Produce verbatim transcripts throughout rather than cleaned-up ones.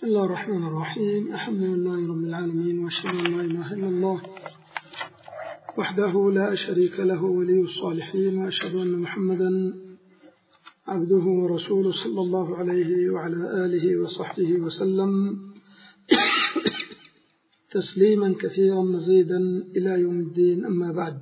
بسم الله الرحمن الرحيم. الحمد لله رب العالمين، وأشهد أن لا إله إلا الله وحده لا شريك له ولي الصالحين، وأشهد أن محمدا عبده ورسوله صلى الله عليه وعلى آله وصحبه وسلم تسليما كثيرا مزيدا إلى يوم الدين. أما بعد،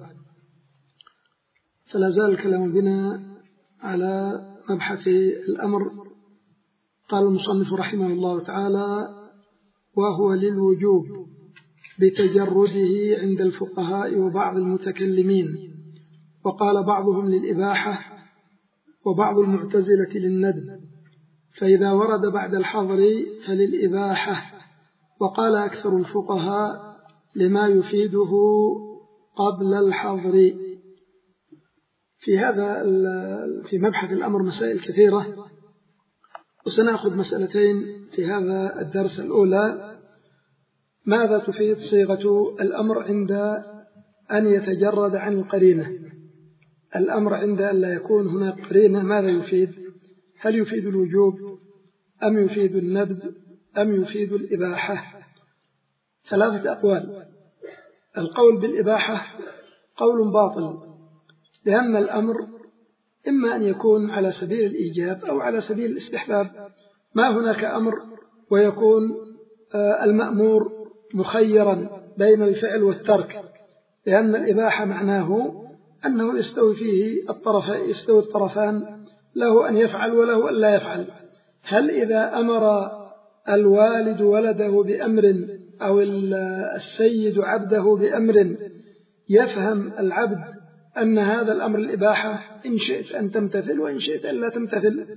فلا زال الكلام بنا على مبحث الأمر. قال المصنف رحمه الله تعالى: وهو للوجوب بتجرده عند الفقهاء وبعض المتكلمين، وقال بعضهم للإباحة وبعض المعتزلة للندب، فإذا ورد بعد الحظر فللإباحة، وقال أكثر الفقهاء لما يفيده قبل الحظر. في هذا في مبحث الأمر مسائل كثيرة، وسنأخذ مسألتين في هذا الدرس. الأولى: ماذا تفيد صيغة الأمر عند أن يتجرد عن القرينة؟ الأمر عند أن لا يكون هناك قرينة ماذا يفيد؟ هل يفيد الوجوب أم يفيد الندب أم يفيد الإباحة؟ ثلاثة أقوال. القول بالإباحة قول باطل، لأن الأمر إما أن يكون على سبيل الإيجاب أو على سبيل الاستحباب، ما هناك أمر ويكون المأمور مخيرا بين الفعل والترك، لأن الإباحة معناه أنه يستوي فيه الطرف يستوي الطرفان، له أن يفعل وله أن لا يفعل. هل إذا أمر الوالد ولده بأمر أو السيد عبده بأمر يفهم العبد أن هذا الأمر الإباحة، إن شئت أن تمتثل وإن شئت أن لا تمتثل؟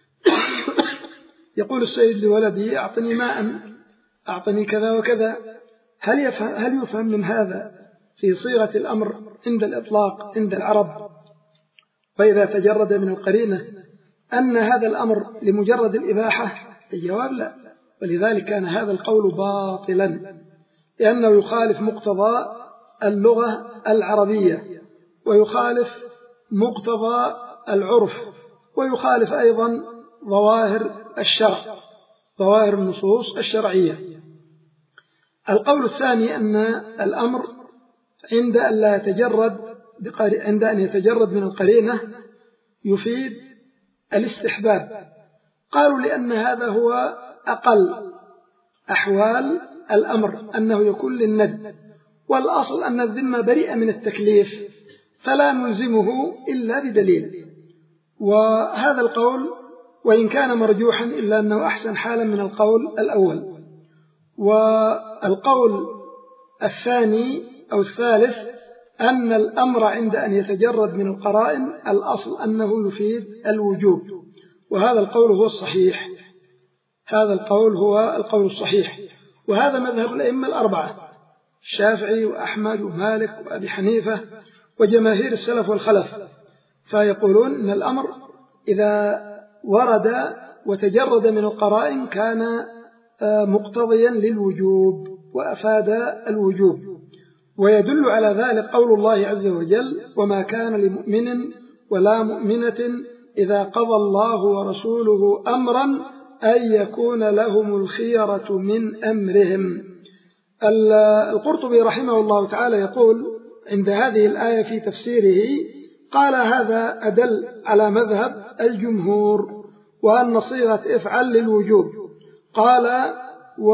يقول السيد لولده: أعطني ماء، أعطني كذا وكذا. هل يفهم, هل يفهم من هذا في صيغة الأمر عند الإطلاق عند العرب، وإذا تجرد من القرينة أن هذا الأمر لمجرد الإباحة؟ الجواب لا. ولذلك كان هذا القول باطلا، لأنه يخالف مقتضى اللغة العربية، ويخالف مقتضى العرف، ويخالف أيضا ظواهر الشرع، ظواهر النصوص الشرعية. القول الثاني: أن الأمر عند أن لا يتجرد عند أن يتجرد من القرينة يفيد الاستحباب. قالوا لأن هذا هو أقل أحوال الأمر، أنه يكون للندب، والأصل أن الذمة بريئة من التكليف، فلا نلزمه إلا بدليل. وهذا القول وإن كان مرجوحا إلا أنه أحسن حالا من القول الأول. والقول الثاني أو الثالث أن الأمر عند أن يتجرد من القرائن الأصل أنه يفيد الوجوب، وهذا القول هو الصحيح. هذا القول هو القول الصحيح، وهذا مذهب الأئمة الأربعة: الشافعي وأحمد ومالك وأبي حنيفة وجماهير السلف والخلف. فيقولون أن الأمر إذا ورد وتجرد من القرائن كان مقتضيا للوجوب وأفاد الوجوب. ويدل على ذلك قول الله عز وجل: وما كان لمؤمن ولا مؤمنة إذا قضى الله ورسوله أمرا أن يكون لهم الخيرة من أمرهم. القرطبي رحمه الله تعالى يقول عند هذه الآية في تفسيره: قال هذا أدل على مذهب الجمهور، وأن صيغة افعل للوجوب. قال و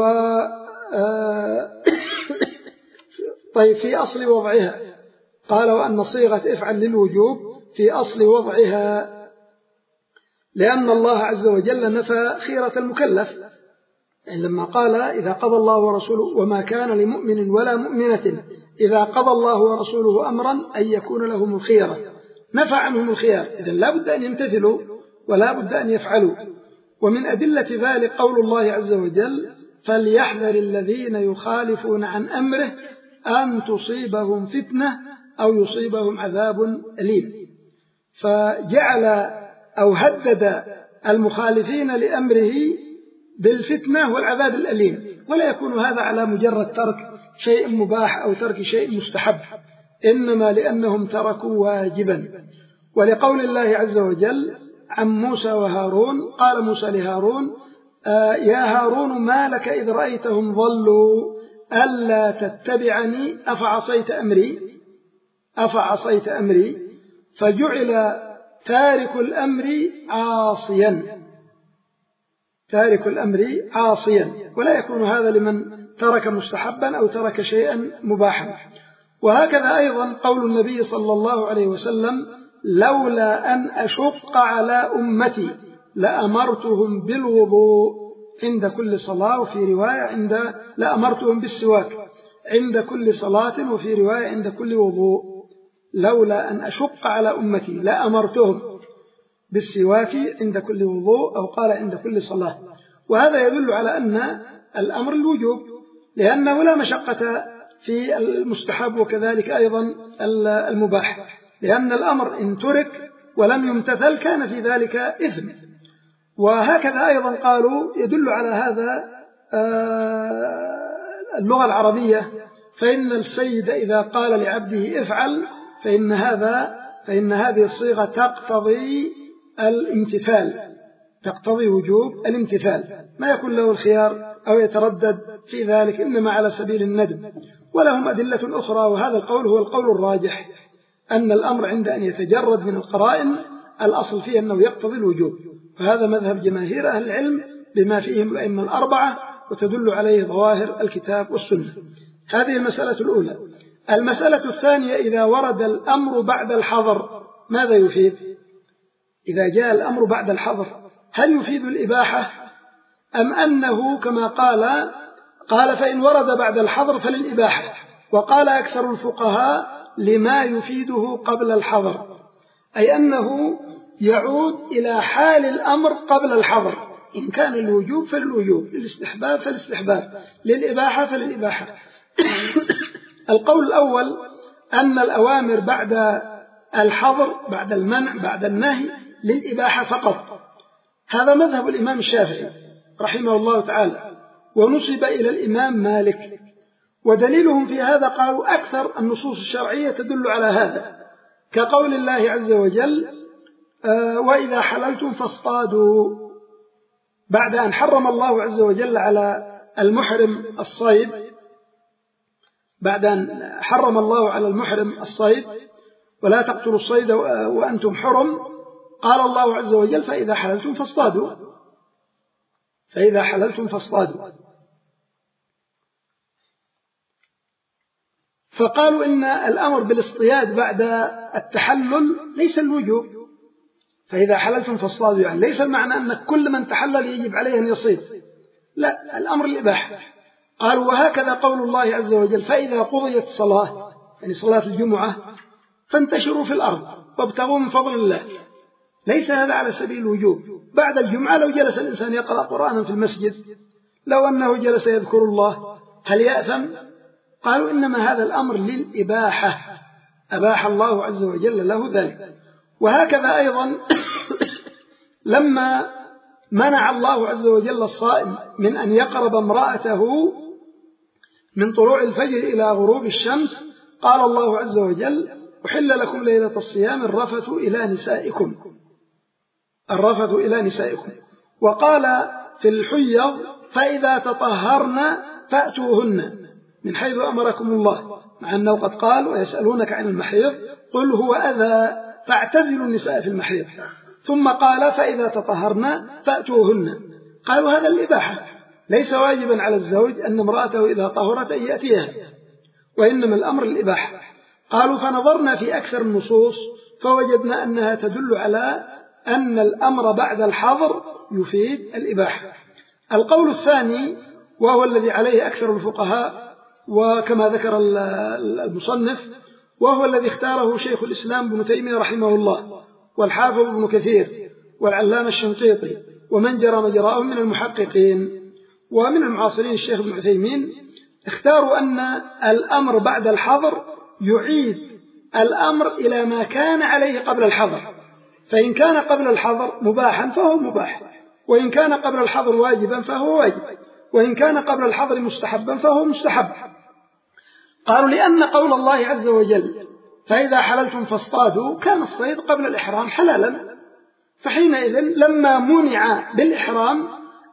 طيب في أصل وضعها، قال وأن صيغة افعل للوجوب في أصل وضعها، لأن الله عز وجل نفى خيرة المكلف، يعني لما قال: إذا قضى الله ورسوله وما كان لمؤمن ولا مؤمنة إذا قضى الله ورسوله أمرا أن يكون لهم الخيرة، نفى عنهم الخيار. إذن لا بد أن يمتثلوا ولا بد أن يفعلوا. ومن أدلة ذلك قول الله عز وجل: فليحذر الذين يخالفون عن أمره أن تصيبهم فتنة أو يصيبهم عذاب أليم. فجعل أو هدد المخالفين لأمره بالفتنة والعذاب الأليم، ولا يكون هذا على مجرد ترك شيء مباح أو ترك شيء مستحب، إنما لأنهم تركوا واجبا. ولقول الله عز وجل عن موسى وهارون: قال موسى لهارون: آه يا هارون ما لك إذ رأيتهم ضلوا ألا تتبعني أفعصيت أمري أفعصيت أمري فجعل تارك الأمر عاصيا تارك الأمر عاصيا، ولا يكون هذا لمن ترك مستحبا أو ترك شيئا مباحا. وهكذا أيضا قول النبي صلى الله عليه وسلم لولا أن أشق على أمتي لأمرتهم بالوضوء عند كل صلاة، وفي رواية عند لأمرتهم بالسواك عند كل صلاة، وفي رواية عند كل وضوء. لولا أن أشق على أمتي لأمرتهم بالسواك عند كل وضوء، أو قال عند كل صلاة. وهذا يدل على أن الأمر الوجوب، لأنه لا مشقة في المستحب، وكذلك أيضا المباح، لأن الأمر إن ترك ولم يمتثل كان في ذلك إثم. وهكذا أيضا قالوا يدل على هذا اللغة العربية، فإن السيد إذا قال لعبده افعل فإن هذا فإن هذه الصيغة تقتضي الامتثال، تقتضي وجوب الامتثال، ما يكون له الخيار أو يتردد في ذلك، إنما على سبيل الندب. ولهم أدلة أخرى، وهذا القول هو القول الراجح، أن الأمر عند أن يتجرد من القرائن الأصل فيه أنه يقتضي الوجوب، وهذا مذهب جماهير أهل العلم بما فيهم الأئمة الأربعة، وتدل عليه ظواهر الكتاب والسنة. هذه المسألة الأولى. المسألة الثانية، إذا ورد الأمر بعد الحظر ماذا يفيد؟ إذا جاء الأمر بعد الحظر هل يفيد الإباحة، أم أنه كما قال قال فإن ورد بعد الحظر فللإباحة، وقال أكثر الفقهاء لما يفيده قبل الحظر، أي أنه يعود إلى حال الأمر قبل الحظر، إن كان للوجوب فللوجوب، للاستحباب فالاستحباب، للإباحة فللإباحة. القول الأول أن الأوامر بعد الحظر بعد المنع بعد النهي للإباحة فقط، هذا مذهب الإمام الشافعي رحمه الله تعالى، ونسب إلى الإمام مالك. ودليلهم في هذا قالوا أكثر النصوص الشرعية تدل على هذا، كقول الله عز وجل آه وإذا حللتم فاصطادوا، بعد أن حرم الله عز وجل على المحرم الصيد، بعد أن حرم الله على المحرم الصيد ولا تقتلوا الصيد وأنتم حرم، قال الله عز وجل فإذا حللتم فاصطادوا، فإذا حللتم فاصطادوا. فقالوا إن الأمر بالاصطياد بعد التحلل ليس الوجوب، فإذا حللتم فاصطادوا يعني ليس المعنى أن كل من تحلل يجب عليه أن يصيد، لا، الأمر الإباحة. قالوا وهكذا قول الله عز وجل فإذا قضيت الصلاة، يعني صلاة الجمعة، فانتشروا في الأرض وابتغوا من فضل الله، ليس هذا على سبيل الوجوب. بعد الجمعة لو جلس الإنسان يقرأ قرآنا في المسجد، لو أنه جلس يذكر الله، هل يأثم؟ قالوا إنما هذا الأمر للإباحة، أباح الله عز وجل له ذلك. وهكذا أيضا لما منع الله عز وجل الصائم من أن يقرب امرأته من طلوع الفجر إلى غروب الشمس، قال الله عز وجل أحل لكم ليلة الصيام الرفث إلى نسائكم، الرفث إلى نسائكم. وقال في الحيض فإذا تطهرن فأتوهن من حيث أمركم الله، مع أنه قد قال ويسألونك عن المحيض قل هو أذى فاعتزلوا النساء في المحيض، ثم قال فإذا تطهرن فأتوهن. قالوا هذا الإباحة، ليس واجبا على الزوج أن امرأته إذا طهرت أن يأتيها، وإنما الأمر الإباحة. قالوا فنظرنا في أكثر النصوص فوجدنا أنها تدل على أن الأمر بعد الحظر يفيد الإباحة. القول الثاني وهو الذي عليه أكثر الفقهاء، وكما ذكر المصنف، وهو الذي اختاره شيخ الإسلام ابن تيمية رحمه الله، والحافظ ابن كثير، والعلامة الشنقيطي، ومن جرى مجراهم من المحققين ومن المعاصرين الشيخ ابن عثيمين، اختاروا أن الأمر بعد الحظر يعيد الأمر إلى ما كان عليه قبل الحظر، فإن كان قبل الحظر مباحا فهو مباح، وإن كان قبل الحظر واجبا فهو واجب، وإن كان قبل الحظر مستحبا فهو مستحب. قالوا لأن قول الله عز وجل فإذا حللتم فاصطادوا كان الصيد قبل الإحرام حلالا، فحينئذ لما منع بالإحرام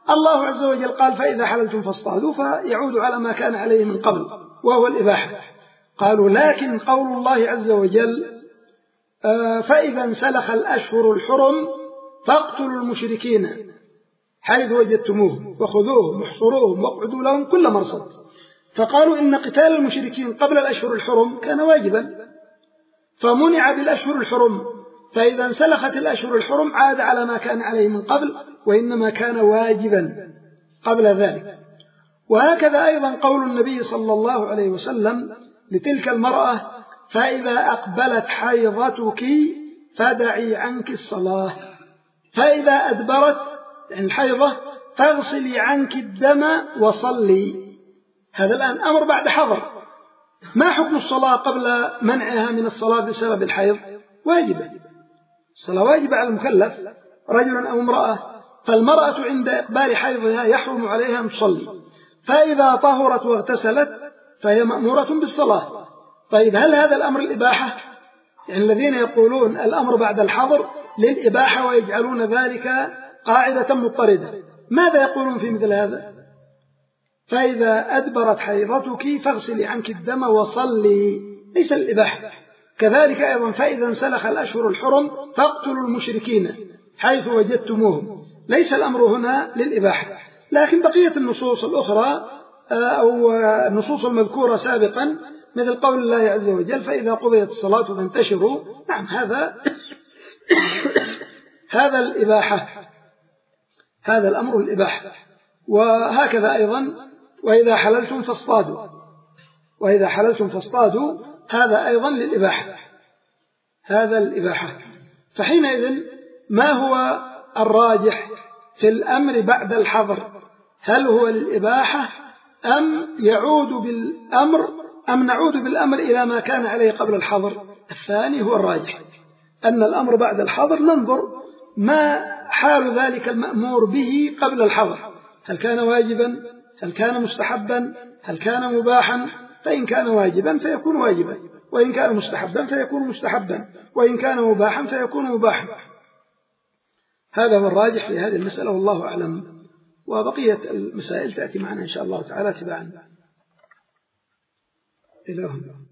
الله عز وجل قال فإذا حللتم فاصطادوا، فيعود على ما كان عليه من قبل وهو الإباحة. قالوا لكن قول الله عز وجل فإذا انسلخ الأشهر الحرم فاقتلوا المشركين حيث وجدتموهم وخذوهم واحصروهم واقعدوا لهم كل مرصد، فقالوا إن قتال المشركين قبل الأشهر الحرم كان واجبا فمنع بالأشهر الحرم، فإذا انسلخت الأشهر الحرم عاد على ما كان عليه من قبل وإنما كان واجبا قبل ذلك. وهكذا أيضا قول النبي صلى الله عليه وسلم لتلك المرأة فإذا أقبلت حيضتك فدعي عنك الصلاة، فإذا أدبرت يعني الحيضة فاغسلي عنك الدم وصلي. هذا الآن أمر بعد حظر. ما حكم الصلاة قبل منعها من الصلاة بسبب الحيض؟ واجبة، الصلاة واجبة على المكلف رجل أو امرأة، فالمرأة عند إقبال حيضها يحرم عليها أن تصلي، فإذا طهرت واغتسلت فهي مأمورة بالصلاة. طيب هل هذا الأمر الإباحة؟ يعني الذين يقولون الأمر بعد الحظر للإباحة ويجعلون ذلك قاعدة مضطردة، ماذا يقولون في مثل هذا؟ فإذا أدبرت حيضتك فاغسلي عنك الدم وصلي، ليس الإباحة. كذلك أيضا فإذا انسلخ الأشهر الحرم فاقتلوا المشركين حيث وجدتموهم، ليس الأمر هنا للإباحة. لكن بقية النصوص الأخرى أو النصوص المذكورة سابقا مثل قول الله عز وجل فإذا قضيت الصلاة فانتشروا، نعم هذا هذا الإباحة، هذا الأمر الإباحة. وهكذا أيضا وإذا حللتم فاصطادوا، وإذا حللتم فاصطادوا هذا أيضا للإباحة، هذا الإباحة. فحينئذ ما هو الراجح في الأمر بعد الحظر؟ هل هو للإباحة أم يعود بالأمر أم نعود بالأمر إلى ما كان عليه قبل الحظر؟ الثاني هو الراجح، أن الأمر بعد الحظر ننظر ما حال ذلك المأمور به قبل الحظر، هل كان واجبا، هل كان مستحبا، هل كان مباحا؟ فإن كان واجبا فيكون واجبا، وإن كان مستحبا فيكون مستحبا، وإن كان مباحا فيكون مباحا. هذا هو الراجح في هذه المسألة والله أعلم، وبقية المسائل تأتي معنا إن شاء الله تعالى تباعا. إلى هنا.